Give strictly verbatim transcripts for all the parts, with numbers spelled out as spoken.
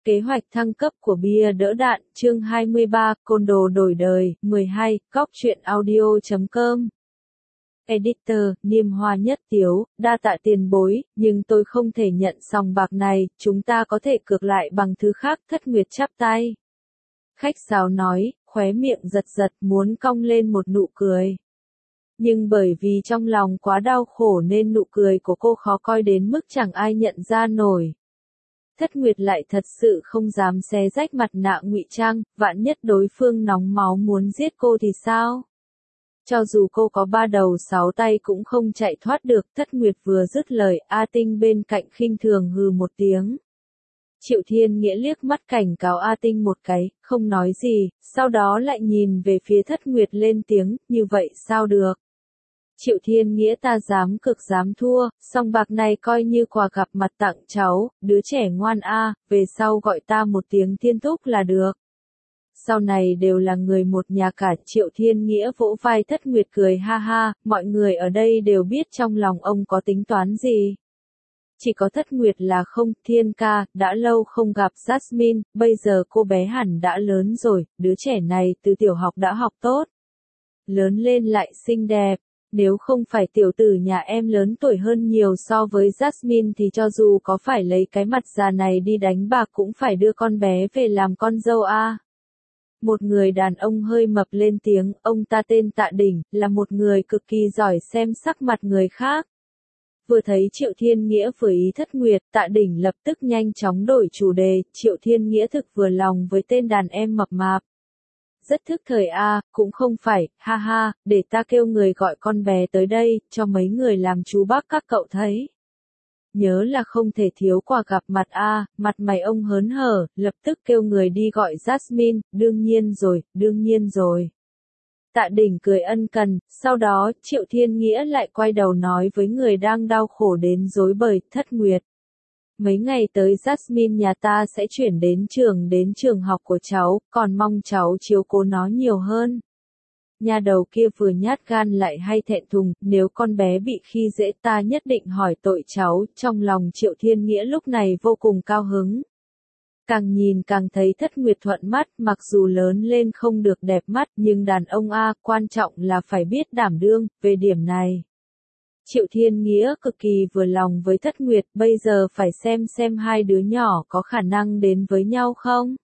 Kế hoạch thăng cấp của bia đỡ đạn, chương hai mươi ba, Côn đồ đổi đời, mười hai, góc truyện audio chấm com. Editor, Niêm Hoa Nhất Tiếu, đa tạ tiền bối, nhưng tôi không thể nhận sòng bạc này, chúng ta có thể cược lại bằng thứ khác. Thất Nguyệt chắp tay. Khách sáo nói, khóe miệng giật giật muốn cong lên một nụ cười. Nhưng bởi vì trong lòng quá đau khổ nên nụ cười của cô khó coi đến mức chẳng ai nhận ra nổi. Thất Nguyệt lại thật sự không dám xé rách mặt nạ ngụy trang, vạn nhất đối phương nóng máu muốn giết cô thì sao? Cho dù cô có ba đầu sáu tay cũng không chạy thoát được. Thất Nguyệt vừa dứt lời, A Tinh bên cạnh khinh thường hừ một tiếng. Triệu Thiên Nghĩa liếc mắt cảnh cáo A Tinh một cái, không nói gì, sau đó lại nhìn về phía Thất Nguyệt lên tiếng, như vậy sao được? Triệu Thiên Nghĩa ta dám cực dám thua, song bạc này coi như quà gặp mặt tặng cháu, đứa trẻ ngoan a, về sau gọi ta một tiếng Thiên Thúc là được. Sau này đều là người một nhà cả. Triệu Thiên Nghĩa vỗ vai Thất Nguyệt cười ha ha, mọi người ở đây đều biết trong lòng ông có tính toán gì. Chỉ có Thất Nguyệt là không. Thiên ca, đã lâu không gặp Jasmine, bây giờ cô bé hẳn đã lớn rồi, đứa trẻ này từ tiểu học đã học tốt. Lớn lên lại xinh đẹp. Nếu không phải tiểu tử nhà em lớn tuổi hơn nhiều so với Jasmine thì cho dù có phải lấy cái mặt già này đi đánh bạc cũng phải đưa con bé về làm con dâu a. Một người đàn ông hơi mập lên tiếng, ông ta tên Tạ Đỉnh, là một người cực kỳ giỏi xem sắc mặt người khác. Vừa thấy Triệu Thiên Nghĩa vừa ý Thất Nguyệt, Tạ Đỉnh lập tức nhanh chóng đổi chủ đề. Triệu Thiên Nghĩa thực vừa lòng với tên đàn em mập mạp. Rất thức thời a, à, cũng không phải, ha ha, để ta kêu người gọi con bé tới đây, cho mấy người làm chú bác các cậu thấy. Nhớ là không thể thiếu quà gặp mặt a, à, mặt mày ông hớn hở, lập tức kêu người đi gọi Jasmine, đương nhiên rồi, đương nhiên rồi. Tạ Đỉnh cười ân cần, sau đó, Triệu Thiên Nghĩa lại quay đầu nói với người đang đau khổ đến rối bời, Thất Nguyệt. Mấy ngày tới Jasmine nhà ta sẽ chuyển đến trường đến trường học của cháu, còn mong cháu chiếu cố nó nhiều hơn. Nhà đầu kia vừa nhát gan lại hay thẹn thùng, nếu con bé bị khi dễ ta nhất định hỏi tội cháu. Trong lòng Triệu Thiên Nghĩa lúc này vô cùng cao hứng. Càng nhìn càng thấy Thất Nguyệt thuận mắt, mặc dù lớn lên không được đẹp mắt nhưng đàn ông a, quan trọng là phải biết đảm đương. Về điểm này, Triệu Thiên Nghĩa cực kỳ vừa lòng với Thất Nguyệt, bây giờ phải xem xem hai đứa nhỏ có khả năng đến với nhau không.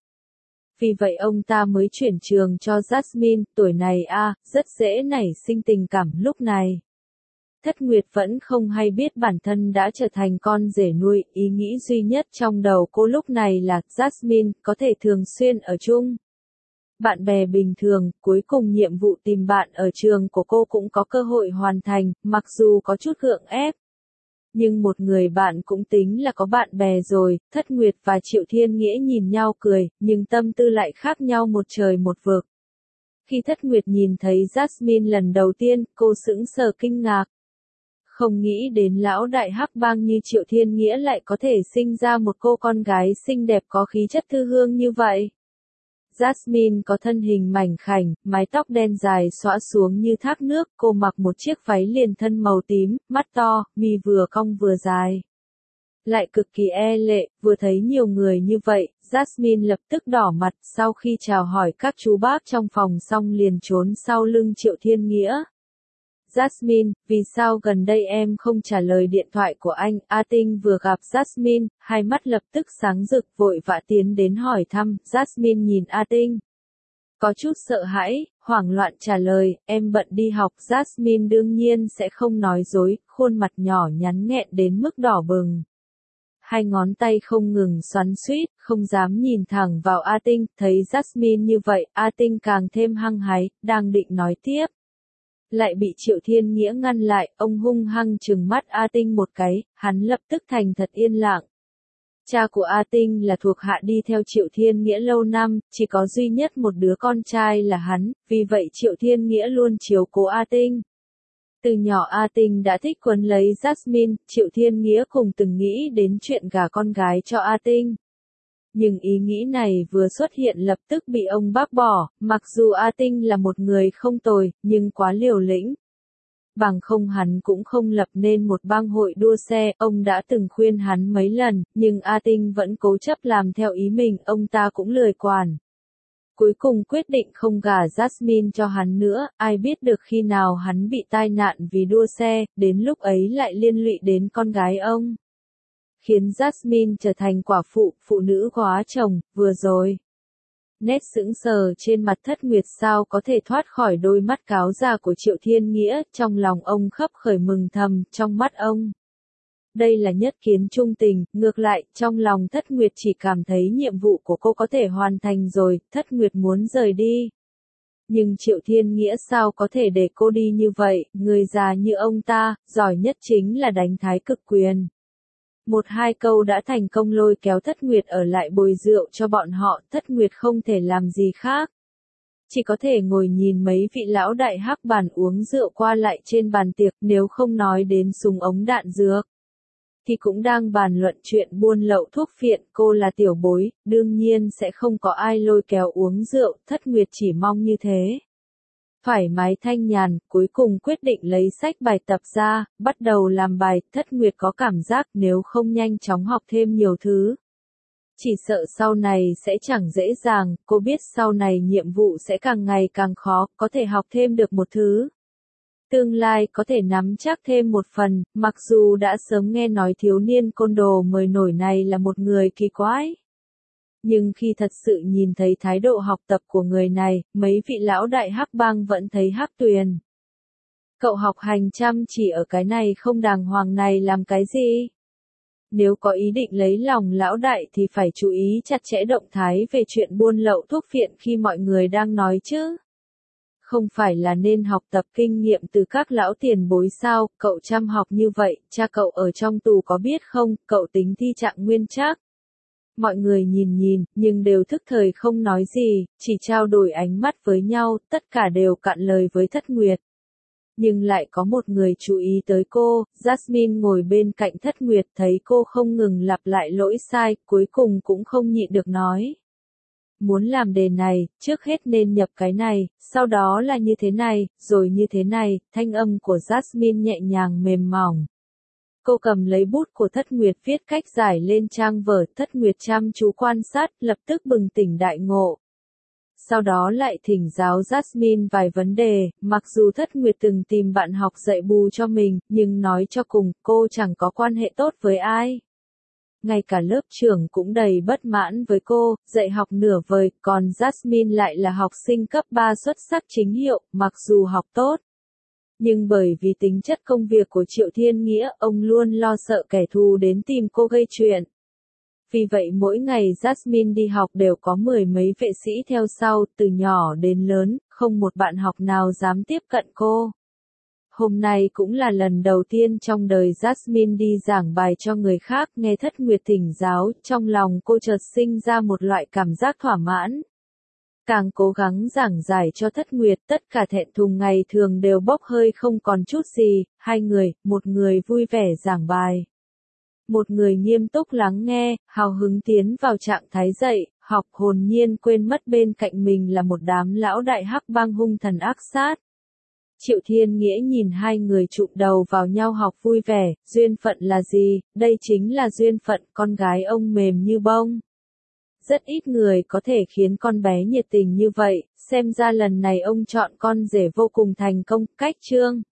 Vì vậy ông ta mới chuyển trường cho Jasmine, tuổi này a, à, rất dễ nảy sinh tình cảm lúc này. Thất Nguyệt vẫn không hay biết bản thân đã trở thành con rể nuôi, ý nghĩ duy nhất trong đầu cô lúc này là Jasmine có thể thường xuyên ở chung. Bạn bè bình thường, cuối cùng nhiệm vụ tìm bạn ở trường của cô cũng có cơ hội hoàn thành, mặc dù có chút gượng ép. Nhưng một người bạn cũng tính là có bạn bè rồi. Thất Nguyệt và Triệu Thiên Nghĩa nhìn nhau cười, nhưng tâm tư lại khác nhau một trời một vực. Khi Thất Nguyệt nhìn thấy Jasmine lần đầu tiên, cô sững sờ kinh ngạc. Không nghĩ đến lão đại hắc bang như Triệu Thiên Nghĩa lại có thể sinh ra một cô con gái xinh đẹp có khí chất thư hương như vậy. Jasmine có thân hình mảnh khảnh, mái tóc đen dài xõa xuống như thác nước, cô mặc một chiếc váy liền thân màu tím, mắt to, mi vừa cong vừa dài. Lại cực kỳ e lệ, vừa thấy nhiều người như vậy, Jasmine lập tức đỏ mặt, sau khi chào hỏi các chú bác trong phòng xong liền trốn sau lưng Triệu Thiên Nghĩa. Jasmine, vì sao gần đây em không trả lời điện thoại của anh? A Tinh vừa gặp Jasmine, hai mắt lập tức sáng rực vội vã tiến đến hỏi thăm. Jasmine nhìn A Tinh, có chút sợ hãi, hoảng loạn trả lời, em bận đi học. Jasmine đương nhiên sẽ không nói dối, khuôn mặt nhỏ nhắn nghẹn đến mức đỏ bừng. Hai ngón tay không ngừng xoắn xuýt, không dám nhìn thẳng vào A Tinh, thấy Jasmine như vậy, A Tinh càng thêm hăng hái, đang định nói tiếp. Lại bị Triệu Thiên Nghĩa ngăn lại, ông hung hăng trừng mắt A Tinh một cái, hắn lập tức thành thật yên lặng. Cha của A Tinh là thuộc hạ đi theo Triệu Thiên Nghĩa lâu năm, chỉ có duy nhất một đứa con trai là hắn, vì vậy Triệu Thiên Nghĩa luôn chiếu cố A Tinh. Từ nhỏ A Tinh đã thích quấn lấy Jasmine, Triệu Thiên Nghĩa cùng từng nghĩ đến chuyện gả con gái cho A Tinh. Nhưng ý nghĩ này vừa xuất hiện lập tức bị ông bác bỏ, mặc dù A Tinh là một người không tồi, nhưng quá liều lĩnh. bằng không hắn cũng không lập nên một bang hội đua xe, ông đã từng khuyên hắn mấy lần, nhưng A Tinh vẫn cố chấp làm theo ý mình, ông ta cũng lười quản. Cuối cùng quyết định không gả Jasmine cho hắn nữa, ai biết được khi nào hắn bị tai nạn vì đua xe, đến lúc ấy lại liên lụy đến con gái ông. Khiến Jasmine trở thành quả phụ, phụ nữ góa chồng, vừa rồi. Nét sững sờ trên mặt Thất Nguyệt sao có thể thoát khỏi đôi mắt cáo già của Triệu Thiên Nghĩa, trong lòng ông khấp khởi mừng thầm, trong mắt ông. Đây là nhất kiến trung tình, ngược lại, trong lòng Thất Nguyệt chỉ cảm thấy nhiệm vụ của cô có thể hoàn thành rồi, Thất Nguyệt muốn rời đi. Nhưng Triệu Thiên Nghĩa sao có thể để cô đi như vậy, người già như ông ta, giỏi nhất chính là đánh thái cực quyền. Một hai câu đã thành công lôi kéo Thất Nguyệt ở lại bồi rượu cho bọn họ, Thất Nguyệt không thể làm gì khác. Chỉ có thể ngồi nhìn mấy vị lão đại hắc bàn uống rượu qua lại trên bàn tiệc, nếu không nói đến súng ống đạn dược. Thì cũng đang bàn luận chuyện buôn lậu thuốc phiện, cô là tiểu bối, đương nhiên sẽ không có ai lôi kéo uống rượu, Thất Nguyệt chỉ mong như thế. Thoải mái thanh nhàn, cuối cùng quyết định lấy sách bài tập ra, bắt đầu làm bài, Thất Nguyệt có cảm giác nếu không nhanh chóng học thêm nhiều thứ. Chỉ sợ sau này sẽ chẳng dễ dàng, cô biết sau này nhiệm vụ sẽ càng ngày càng khó, có thể học thêm được một thứ. Tương lai có thể nắm chắc thêm một phần, mặc dù đã sớm nghe nói thiếu niên côn đồ mới nổi này là một người kỳ quái. Nhưng khi thật sự nhìn thấy thái độ học tập của người này, mấy vị lão đại hắc bang vẫn thấy hắc tuyền. Cậu học hành chăm chỉ ở cái này không đàng hoàng này làm cái gì? Nếu có ý định lấy lòng lão đại thì phải chú ý chặt chẽ động thái về chuyện buôn lậu thuốc phiện khi mọi người đang nói chứ. Không phải là nên học tập kinh nghiệm từ các lão tiền bối sao, cậu chăm học như vậy, cha cậu ở trong tù có biết không, cậu tính thi trạng nguyên trác. Mọi người nhìn nhìn, nhưng đều thức thời không nói gì, chỉ trao đổi ánh mắt với nhau, tất cả đều cạn lời với Thất Nguyệt. Nhưng lại có một người chú ý tới cô, Jasmine ngồi bên cạnh Thất Nguyệt thấy cô không ngừng lặp lại lỗi sai, cuối cùng cũng không nhịn được nói. Muốn làm đề này, trước hết nên nhập cái này, sau đó là như thế này, rồi như thế này, thanh âm của Jasmine nhẹ nhàng mềm mỏng. Cô cầm lấy bút của Thất Nguyệt viết cách giải lên trang vở, Thất Nguyệt chăm chú quan sát, lập tức bừng tỉnh đại ngộ. Sau đó lại thỉnh giáo Jasmine vài vấn đề, mặc dù Thất Nguyệt từng tìm bạn học dạy bù cho mình, nhưng nói cho cùng, cô chẳng có quan hệ tốt với ai. Ngay cả lớp trưởng cũng đầy bất mãn với cô, dạy học nửa vời, còn Jasmine lại là học sinh cấp ba xuất sắc chính hiệu, mặc dù học tốt. Nhưng bởi vì tính chất công việc của Triệu Thiên Nghĩa, ông luôn lo sợ kẻ thù đến tìm cô gây chuyện. Vì vậy mỗi ngày Jasmine đi học đều có mười mấy vệ sĩ theo sau, từ nhỏ đến lớn, không một bạn học nào dám tiếp cận cô. Hôm nay cũng là lần đầu tiên trong đời Jasmine đi giảng bài cho người khác, nghe Thất Nguyệt thỉnh giáo, trong lòng cô chợt sinh ra một loại cảm giác thỏa mãn. Càng cố gắng giảng giải cho Thất Nguyệt, tất cả thẹn thùng ngày thường đều bốc hơi không còn chút gì, hai người, một người vui vẻ giảng bài. Một người nghiêm túc lắng nghe, hào hứng tiến vào trạng thái dạy, học hồn nhiên quên mất bên cạnh mình là một đám lão đại hắc bang hung thần ác sát. Triệu Thiên Nghĩa nhìn hai người chụm đầu vào nhau học vui vẻ, duyên phận là gì, đây chính là duyên phận, con gái ông mềm như bông. Rất ít người có thể khiến con bé nhiệt tình như vậy, xem ra lần này ông chọn con rể vô cùng thành công, cách chương.